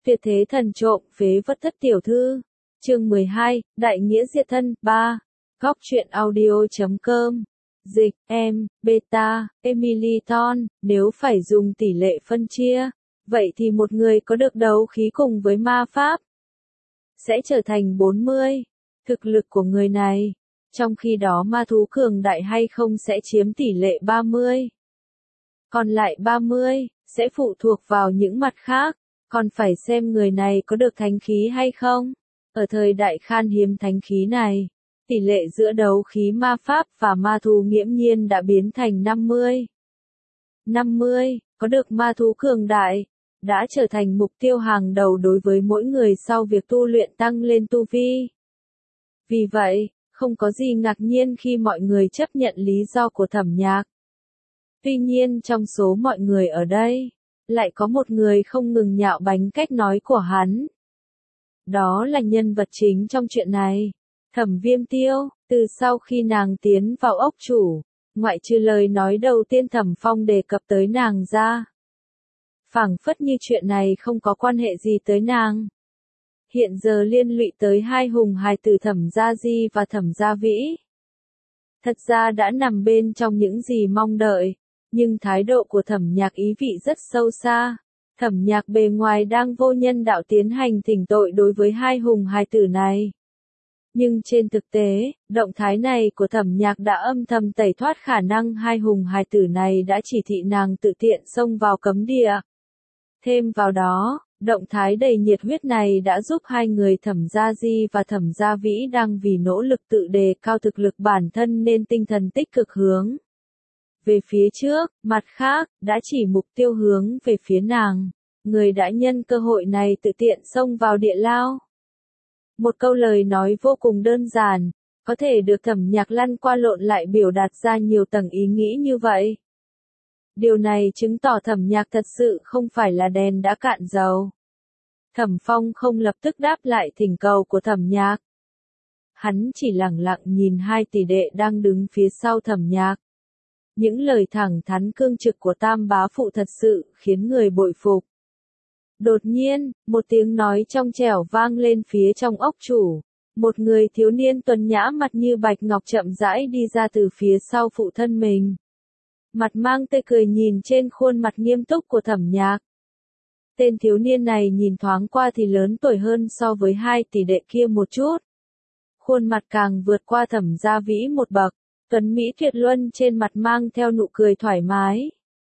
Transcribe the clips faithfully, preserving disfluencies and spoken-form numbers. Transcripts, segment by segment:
Tuyệt thế thần trộm, phế vật thất tiểu thư. Chương mười hai, Đại nghĩa diệt thân, ba. Góc truyện audio chấm com. Dịch, em, beta, Emily Thorne, nếu phải dùng tỷ lệ phân chia, vậy thì một người có được đấu khí cùng với ma pháp sẽ trở thành bốn mươi. Thực lực của người này, trong khi đó ma thú cường đại hay không sẽ chiếm tỷ lệ ba mươi. Còn lại ba mươi, sẽ phụ thuộc vào những mặt khác, còn phải xem người này có được thánh khí hay không. Ở thời đại khan hiếm thánh khí này, tỷ lệ giữa đấu khí ma pháp và ma thú nghiễm nhiên đã biến thành năm mươi. năm mươi, có được ma thú cường đại, đã trở thành mục tiêu hàng đầu đối với mỗi người sau việc tu luyện tăng lên tu vi. Vì vậy, không có gì ngạc nhiên khi mọi người chấp nhận lý do của Thẩm Nhạc. Tuy nhiên trong số mọi người ở đây, lại có một người không ngừng nhạo báng cách nói của hắn. Đó là nhân vật chính trong chuyện này, Thẩm Viêm Tiêu. Từ sau khi nàng tiến vào ốc chủ, ngoại trừ lời nói đầu tiên Thẩm Phong đề cập tới nàng ra, phảng phất như chuyện này không có quan hệ gì tới nàng. Hiện giờ liên lụy tới hai hùng hài tử Thẩm Gia Di và Thẩm Gia Vĩ. Thật ra đã nằm bên trong những gì mong đợi, nhưng thái độ của Thẩm Nhạc ý vị rất sâu xa. Thẩm Nhạc bề ngoài đang vô nhân đạo tiến hành thỉnh tội đối với hai hùng hài tử này. Nhưng trên thực tế, động thái này của Thẩm Nhạc đã âm thầm tẩy thoát khả năng hai hùng hài tử này đã chỉ thị nàng tự tiện xông vào cấm địa. Thêm vào đó, động thái đầy nhiệt huyết này đã giúp hai người Thẩm Gia Di và Thẩm Gia Vĩ đang vì nỗ lực tự đề cao thực lực bản thân nên tinh thần tích cực hướng về phía trước, mặt khác, đã chỉ mục tiêu hướng về phía nàng, người đã nhân cơ hội này tự tiện xông vào địa lao. Một câu lời nói vô cùng đơn giản, có thể được Thẩm Nhạc lăn qua lộn lại biểu đạt ra nhiều tầng ý nghĩ như vậy. Điều này chứng tỏ Thẩm Nhạc thật sự không phải là đèn đã cạn dầu. Thẩm Phong không lập tức đáp lại thỉnh cầu của Thẩm Nhạc. Hắn chỉ lặng lặng nhìn hai tỷ đệ đang đứng phía sau Thẩm Nhạc. Những lời thẳng thắn cương trực của Tam bá phụ thật sự khiến người bội phục. Đột nhiên, một tiếng nói trong trẻo vang lên phía trong ốc chủ. Một người thiếu niên tuấn nhã mặt như bạch ngọc chậm rãi đi ra từ phía sau phụ thân mình. Mặt mang tươi cười nhìn trên khuôn mặt nghiêm túc của Thẩm Nhạc. Tên thiếu niên này nhìn thoáng qua thì lớn tuổi hơn so với hai tỷ đệ kia một chút. Khuôn mặt càng vượt qua Thẩm Gia Vĩ một bậc, tuấn mỹ tuyệt luân trên mặt mang theo nụ cười thoải mái,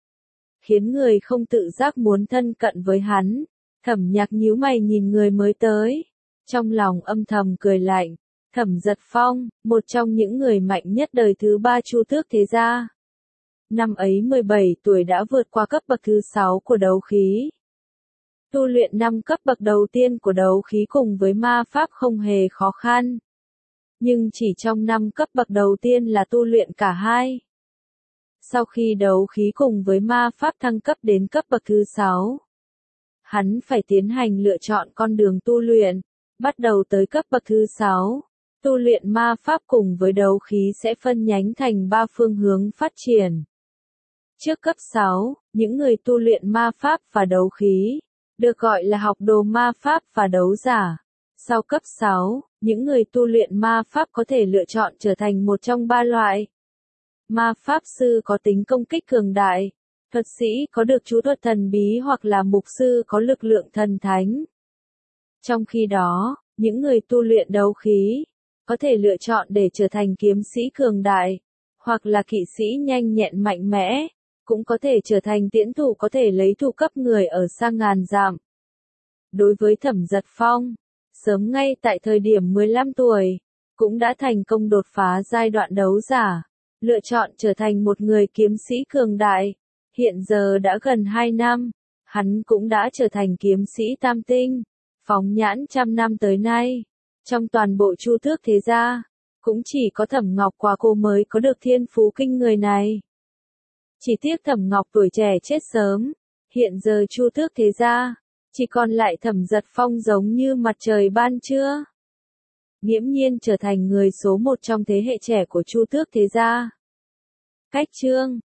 khiến người không tự giác muốn thân cận với hắn. Thẩm Nhạc nhíu mày nhìn người mới tới, trong lòng âm thầm cười lạnh. Thẩm Giật Phong, một trong những người mạnh nhất đời thứ ba Chu Tước thế gia. Năm ấy mười bảy tuổi đã vượt qua cấp bậc thứ sáu của đấu khí. Tu luyện năm cấp bậc đầu tiên của đấu khí cùng với ma pháp không hề khó khăn. Nhưng chỉ trong năm cấp bậc đầu tiên là tu luyện cả hai. Sau khi đấu khí cùng với ma pháp thăng cấp đến cấp bậc thứ sáu, hắn phải tiến hành lựa chọn con đường tu luyện. Bắt đầu tới cấp bậc thứ sáu, tu luyện ma pháp cùng với đấu khí sẽ phân nhánh thành ba phương hướng phát triển. Trước cấp sáu, những người tu luyện ma pháp và đấu khí được gọi là học đồ ma pháp và đấu giả. Sau cấp sáu, những người tu luyện ma pháp có thể lựa chọn trở thành một trong ba loại. Ma pháp sư có tính công kích cường đại, thuật sĩ có được chú thuật thần bí hoặc là mục sư có lực lượng thần thánh. Trong khi đó, những người tu luyện đấu khí có thể lựa chọn để trở thành kiếm sĩ cường đại, hoặc là kỵ sĩ nhanh nhẹn mạnh mẽ, cũng có thể trở thành tiễn thủ có thể lấy thủ cấp người ở xa ngàn dặm. Đối với Thẩm Giật Phong, sớm ngay tại thời điểm mười lăm tuổi, cũng đã thành công đột phá giai đoạn đấu giả, lựa chọn trở thành một người kiếm sĩ cường đại. Hiện giờ đã gần hai năm, hắn cũng đã trở thành kiếm sĩ tam tinh, phóng nhãn trăm năm tới nay. Trong toàn bộ Chu Tước thế gia, cũng chỉ có Thẩm Ngọc Quả cô mới có được thiên phú kinh người này. Chỉ tiếc Thẩm Ngọc tuổi trẻ chết sớm, hiện giờ Chu Tước thế gia chỉ còn lại Thẩm Giật Phong giống như mặt trời ban trưa, nghiễm nhiên trở thành người số một trong thế hệ trẻ của Chu Tước thế gia. Cách chương